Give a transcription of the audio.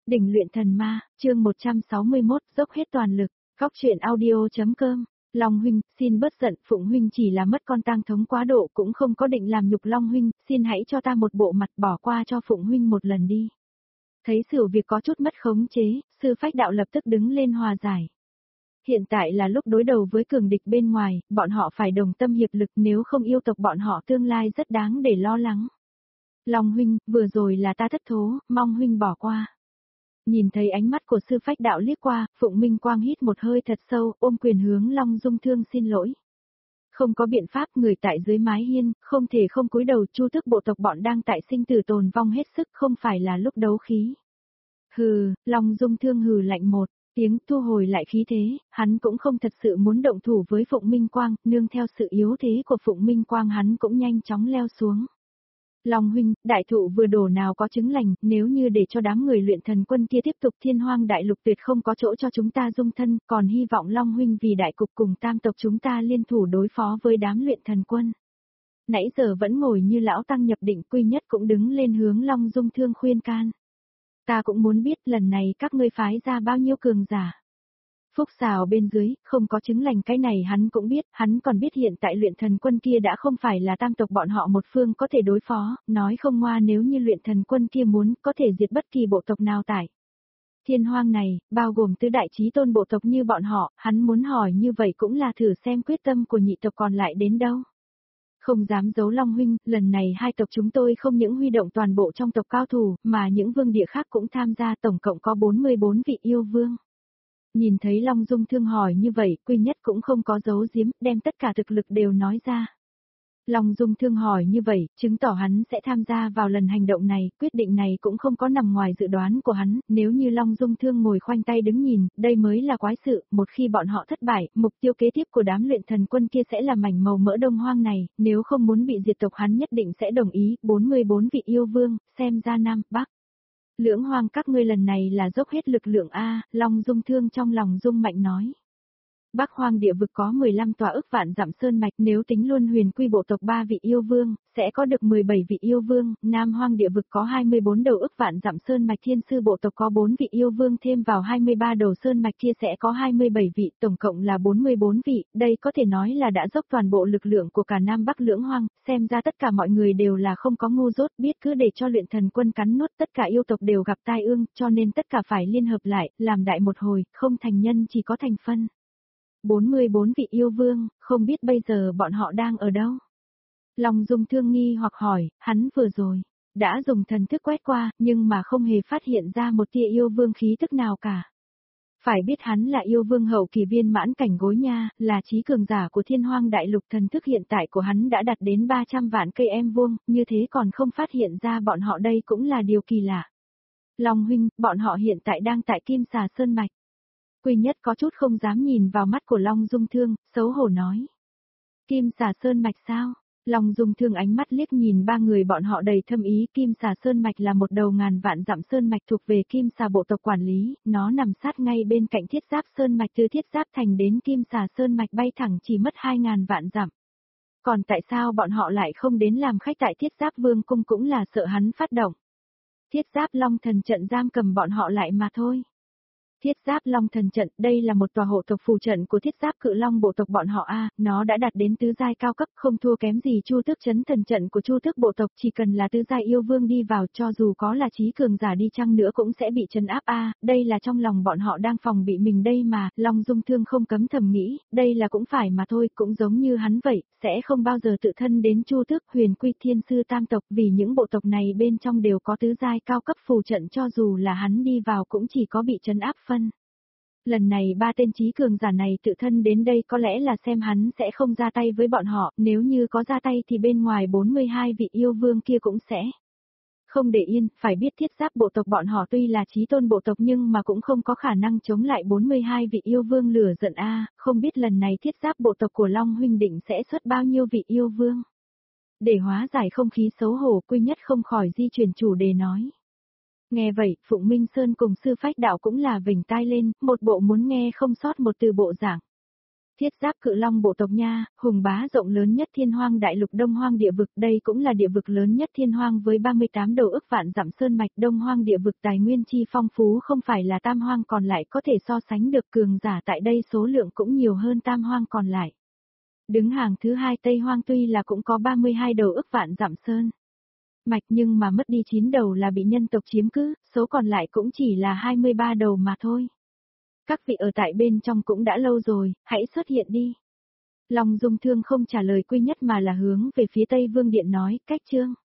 Đỉnh luyện thần ma, chương 161, dốc hết toàn lực, góc truyện audio.com. Long huynh, xin bớt giận, Phụng huynh chỉ là mất con tang thống quá độ cũng không có định làm nhục Long huynh, xin hãy cho ta một bộ mặt bỏ qua cho Phụng huynh một lần đi. Thấy sự việc có chút mất khống chế, sư phách đạo lập tức đứng lên hòa giải. Hiện tại là lúc đối đầu với cường địch bên ngoài, bọn họ phải đồng tâm hiệp lực, nếu không yêu tộc bọn họ tương lai rất đáng để lo lắng. Long huynh, vừa rồi là ta thất thố, mong huynh bỏ qua. Nhìn thấy ánh mắt của sư phách đạo liếc qua, Phụng Minh Quang hít một hơi thật sâu, ôm quyền hướng Long Dung Thương xin lỗi. Không có biện pháp, người tại dưới mái hiên, không thể không cúi đầu, chu tước bộ tộc bọn đang tại sinh tử tồn vong hết sức, không phải là lúc đấu khí. Hừ, Long Dung Thương hừ lạnh một tiếng, thu hồi lại khí thế, hắn cũng không thật sự muốn động thủ với Phụng Minh Quang, nương theo sự yếu thế của Phụng Minh Quang hắn cũng nhanh chóng leo xuống. Long huynh, đại thụ vừa đổ nào có chứng lành, nếu như để cho đám người luyện thần quân kia tiếp tục Thiên Hoang đại lục tuyệt không có chỗ cho chúng ta dung thân, còn hy vọng Long huynh vì đại cục cùng tam tộc chúng ta liên thủ đối phó với đám luyện thần quân. Nãy giờ vẫn ngồi như lão tăng nhập định, Quy Nhất cũng đứng lên hướng Long Dung Thương khuyên can. Ta cũng muốn biết lần này các ngươi phái ra bao nhiêu cường giả. Phúc xào bên dưới, không có chứng lành, cái này hắn cũng biết, hắn còn biết hiện tại luyện thần quân kia đã không phải là tam tộc bọn họ một phương có thể đối phó, nói không ngoa nếu như luyện thần quân kia muốn, có thể diệt bất kỳ bộ tộc nào tại Thiên Hoang này, bao gồm tứ đại chí tôn bộ tộc như bọn họ, hắn muốn hỏi như vậy cũng là thử xem quyết tâm của nhị tộc còn lại đến đâu. Không dám giấu Long huynh, lần này hai tộc chúng tôi không những huy động toàn bộ trong tộc cao thủ, mà những vương địa khác cũng tham gia, tổng cộng có 44 vị yêu vương. Nhìn thấy Long Dung Thương hỏi như vậy, Quy Nhất cũng không có giấu giếm, đem tất cả thực lực đều nói ra. Long Dung Thương hỏi như vậy, chứng tỏ hắn sẽ tham gia vào lần hành động này, quyết định này cũng không có nằm ngoài dự đoán của hắn, nếu như Long Dung Thương ngồi khoanh tay đứng nhìn, đây mới là quái sự, một khi bọn họ thất bại, mục tiêu kế tiếp của đám luyện thần quân kia sẽ là mảnh màu mỡ Đông Hoang này, nếu không muốn bị diệt tộc hắn nhất định sẽ đồng ý, 44 vị yêu vương, xem ra Nam, Bắc. Lưỡng Hoang các ngươi lần này là dốc hết lực lượng a, Long Dung Thương trong lòng rung mạnh nói. Bắc Hoang địa vực có 15 tòa ức vạn dặm sơn mạch, nếu tính luôn huyền quy bộ tộc 3 vị yêu vương, sẽ có được 17 vị yêu vương, Nam Hoang địa vực có 24 đầu ức vạn dặm sơn mạch, thiên sư bộ tộc có 4 vị yêu vương, thêm vào 23 đầu sơn mạch kia sẽ có 27 vị, tổng cộng là 44 vị, đây có thể nói là đã dốc toàn bộ lực lượng của cả Nam Bắc Lưỡng Hoang, xem ra tất cả mọi người đều là không có ngu dốt, biết cứ để cho luyện thần quân cắn nuốt tất cả yêu tộc đều gặp tai ương, cho nên tất cả phải liên hợp lại, làm đại một hồi, không thành nhân chỉ có thành phân. 44 vị yêu vương, không biết bây giờ bọn họ đang ở đâu? Long Dung Thương nghi hoặc hỏi, hắn vừa rồi đã dùng thần thức quét qua, nhưng mà không hề phát hiện ra một tia yêu vương khí tức nào cả. Phải biết hắn là yêu vương hậu kỳ viên mãn cảnh gối nha, là chí cường giả của Thiên Hoang đại lục, thần thức hiện tại của hắn đã đạt đến 300 vạn cây em vuông, như thế còn không phát hiện ra bọn họ, đây cũng là điều kỳ lạ. Long huynh, bọn họ hiện tại đang tại Kim Xà Sơn Mạch. Quy Nhất có chút không dám nhìn vào mắt của Long Dung Thương, xấu hổ nói. Kim Xà Sơn Mạch sao? Long Dung Thương ánh mắt liếc nhìn ba người bọn họ đầy thâm ý, Kim Xà Sơn Mạch là một đầu ngàn vạn dặm sơn mạch thuộc về Kim Xà bộ tộc quản lý, nó nằm sát ngay bên cạnh Thiết Giáp Sơn Mạch, từ Thiết Giáp Thành đến Kim Xà Sơn Mạch bay thẳng chỉ mất 2.000 vạn dặm. Còn tại sao bọn họ lại không đến làm khách tại Thiết Giáp Vương cung, cũng là sợ hắn phát động Thiết Giáp Long Thần trận giam cầm bọn họ lại mà thôi. Thiết Giáp Long Thần trận, đây là một tòa hộ tộc phù trận của Thiết Giáp Cự Long bộ tộc bọn họ a, nó đã đạt đến tứ giai cao cấp, không thua kém gì Chu Tước Trấn Thần trận của Chu Tước bộ tộc, chỉ cần là tứ giai yêu vương đi vào, cho dù có là chí cường giả đi chăng nữa cũng sẽ bị trấn áp a, đây là trong lòng bọn họ đang phòng bị mình đây mà, Long Dung Thương không cấm thầm nghĩ, đây là cũng phải mà thôi, cũng giống như hắn vậy, sẽ không bao giờ tự thân đến Chu Tước Huyền Quy Thiên Sư tam tộc, vì những bộ tộc này bên trong đều có tứ giai cao cấp phù trận, cho dù là hắn đi vào cũng chỉ có bị trấn áp phân. Lần này ba tên chí cường giả này tự thân đến đây có lẽ là xem hắn sẽ không ra tay với bọn họ, nếu như có ra tay thì bên ngoài 42 vị yêu vương kia cũng sẽ không để yên, phải biết Thiết Giáp bộ tộc bọn họ tuy là chí tôn bộ tộc nhưng mà cũng không có khả năng chống lại 42 vị yêu vương lửa giận a, không biết lần này Thiết Giáp bộ tộc của Long huynh định sẽ xuất bao nhiêu vị yêu vương. Để hóa giải không khí xấu hổ, Quy Nhất không khỏi di chuyển chủ đề nói. Nghe vậy, Phụng Minh Sơn cùng sư phách đạo cũng là vểnh tai lên, một bộ muốn nghe không sót một từ bộ dạng. Thiết giáp cự long bộ tộc nha, hùng bá rộng lớn nhất thiên hoang đại lục Đông Hoang địa vực, đây cũng là địa vực lớn nhất thiên hoang với 38 đầu ức vạn dặm sơn mạch. Đông Hoang địa vực tài nguyên chi phong phú không phải là Tam Hoang còn lại có thể so sánh được, cường giả tại đây số lượng cũng nhiều hơn Tam Hoang còn lại. Đứng hàng thứ hai Tây Hoang tuy là cũng có 32 đầu ức vạn dặm sơn mạch nhưng mà mất đi 9 đầu là bị nhân tộc chiếm cứ, số còn lại cũng chỉ là 23 đầu mà thôi. Các vị ở tại bên trong cũng đã lâu rồi, hãy xuất hiện đi. Long Dung Thương không trả lời Quy Nhất mà là hướng về phía Tây Vương Điện nói, cách chương.